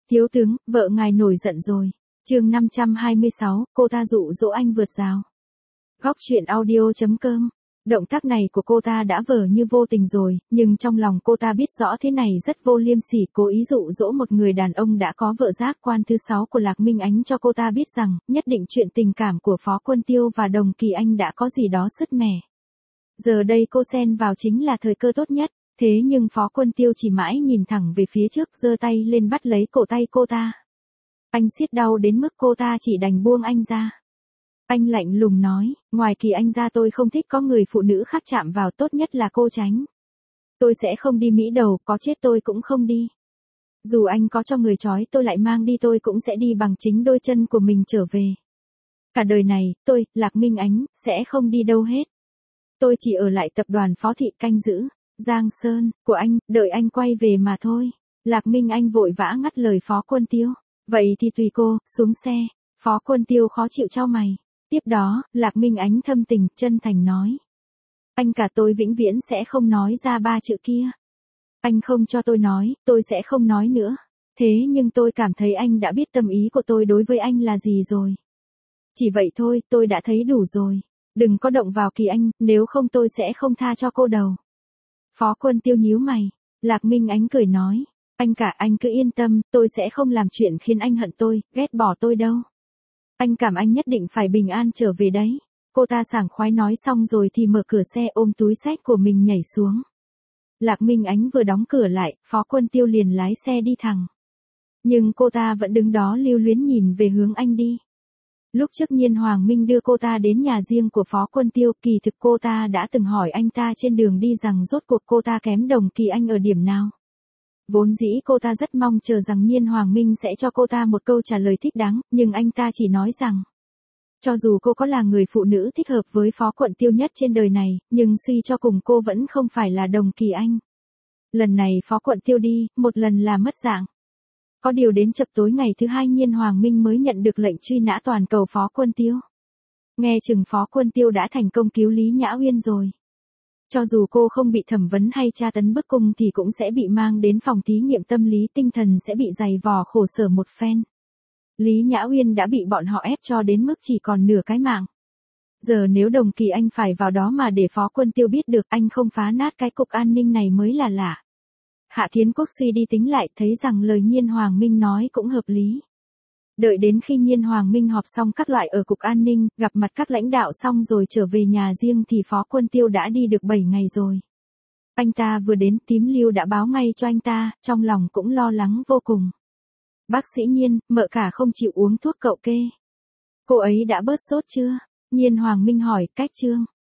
Thiếu tướng, vợ ngài nổi giận rồi. Chương 526, cô ta dụ dỗ anh vượt rào. Góc truyện audio.com. Động tác này của cô ta đã vờ như vô tình rồi, nhưng trong lòng cô ta biết rõ thế này rất vô liêm sỉ, cố ý dụ dỗ một người đàn ông đã có vợ. Giác quan thứ 6 của Lạc Minh Ánh cho cô ta biết rằng, nhất định chuyện tình cảm của Phó Quân Tiêu và Đồng Kỳ Anh đã có gì đó sứt mẻ. Giờ đây cô xen vào chính là thời cơ tốt nhất, thế nhưng Phó Quân Tiêu chỉ mãi nhìn thẳng về phía trước, giơ tay lên bắt lấy cổ tay cô ta. Anh siết đau đến mức cô ta chỉ đành buông anh ra. Anh lạnh lùng nói, ngoài Kỳ Anh ra tôi không thích có người phụ nữ khác chạm vào, tốt nhất là cô tránh. Tôi sẽ không đi Mỹ đầu, có chết tôi cũng không đi. Dù anh có cho người trói tôi lại mang đi, tôi cũng sẽ đi bằng chính đôi chân của mình trở về. Cả đời này, tôi, Lạc Minh Ánh, sẽ không đi đâu hết. Tôi chỉ ở lại tập đoàn Phó Thị canh giữ Giang Sơn của anh, đợi anh quay về mà thôi. Lạc Minh Anh vội vã ngắt lời Phó Quân Tiêu. Vậy thì tùy cô, xuống xe. Phó Quân Tiêu khó chịu chau mày. Tiếp đó, Lạc Minh Ánh thâm tình, chân thành nói. Anh cả tôi vĩnh viễn sẽ không nói ra 3 chữ kia. Anh không cho tôi nói, tôi sẽ không nói nữa. Thế nhưng tôi cảm thấy anh đã biết tâm ý của tôi đối với anh là gì rồi. Chỉ vậy thôi, tôi đã thấy đủ rồi. Đừng có động vào Kỳ Anh, nếu không tôi sẽ không tha cho cô đâu. Phó Quân Tiêu nhíu mày. Lạc Minh Ánh cười nói. Anh cả, anh cứ yên tâm, tôi sẽ không làm chuyện khiến anh hận tôi, ghét bỏ tôi đâu. Anh cảm anh nhất định phải bình an trở về đấy. Cô ta sảng khoái nói xong rồi thì mở cửa xe, ôm túi xách của mình nhảy xuống. Lạc Minh Ánh vừa đóng cửa lại, Phó Quân Tiêu liền lái xe đi thẳng. Nhưng cô ta vẫn đứng đó lưu luyến nhìn về hướng anh đi. Lúc trước Nhiên Hoàng Minh đưa cô ta đến nhà riêng của Phó Quân Tiêu, kỳ thực cô ta đã từng hỏi anh ta trên đường đi rằng rốt cuộc cô ta kém Đồng Kỳ Anh ở điểm nào. Vốn dĩ cô ta rất mong chờ rằng Nhiên Hoàng Minh sẽ cho cô ta một câu trả lời thích đáng, nhưng anh ta chỉ nói rằng, cho dù cô có là người phụ nữ thích hợp với Phó Quận Tiêu nhất trên đời này, nhưng suy cho cùng cô vẫn không phải là Đồng Kỳ Anh. Lần này Phó Quận Tiêu đi, một lần là mất dạng. Có điều đến chập tối ngày thứ 2 Nhiên Hoàng Minh mới nhận được lệnh truy nã toàn cầu Phó Quân Tiêu. Nghe chừng Phó Quân Tiêu đã thành công cứu Lý Nhã Uyên rồi. Cho dù cô không bị thẩm vấn hay tra tấn bức cung thì cũng sẽ bị mang đến phòng thí nghiệm tâm lý tinh thần, sẽ bị giày vò khổ sở một phen. Lý Nhã Uyên đã bị bọn họ ép cho đến mức chỉ còn nửa cái mạng. Giờ nếu Đồng Kỳ Anh phải vào đó mà để Phó Quân Tiêu biết được, anh không phá nát cái cục an ninh này mới là lạ. Hạ Thiến Quốc suy đi tính lại, thấy rằng lời Nhiên Hoàng Minh nói cũng hợp lý. Đợi đến khi Nhiên Hoàng Minh họp xong các loại ở cục an ninh, gặp mặt các lãnh đạo xong rồi trở về nhà riêng thì Phó Quân Tiêu đã đi được 7 ngày rồi. Anh ta vừa đến, Tím Lưu đã báo ngay cho anh ta, trong lòng cũng lo lắng vô cùng. Bác sĩ Nhiên, mợ cả không chịu uống thuốc cậu kê. Cô ấy đã bớt sốt chưa? Nhiên Hoàng Minh hỏi. Cách Trương.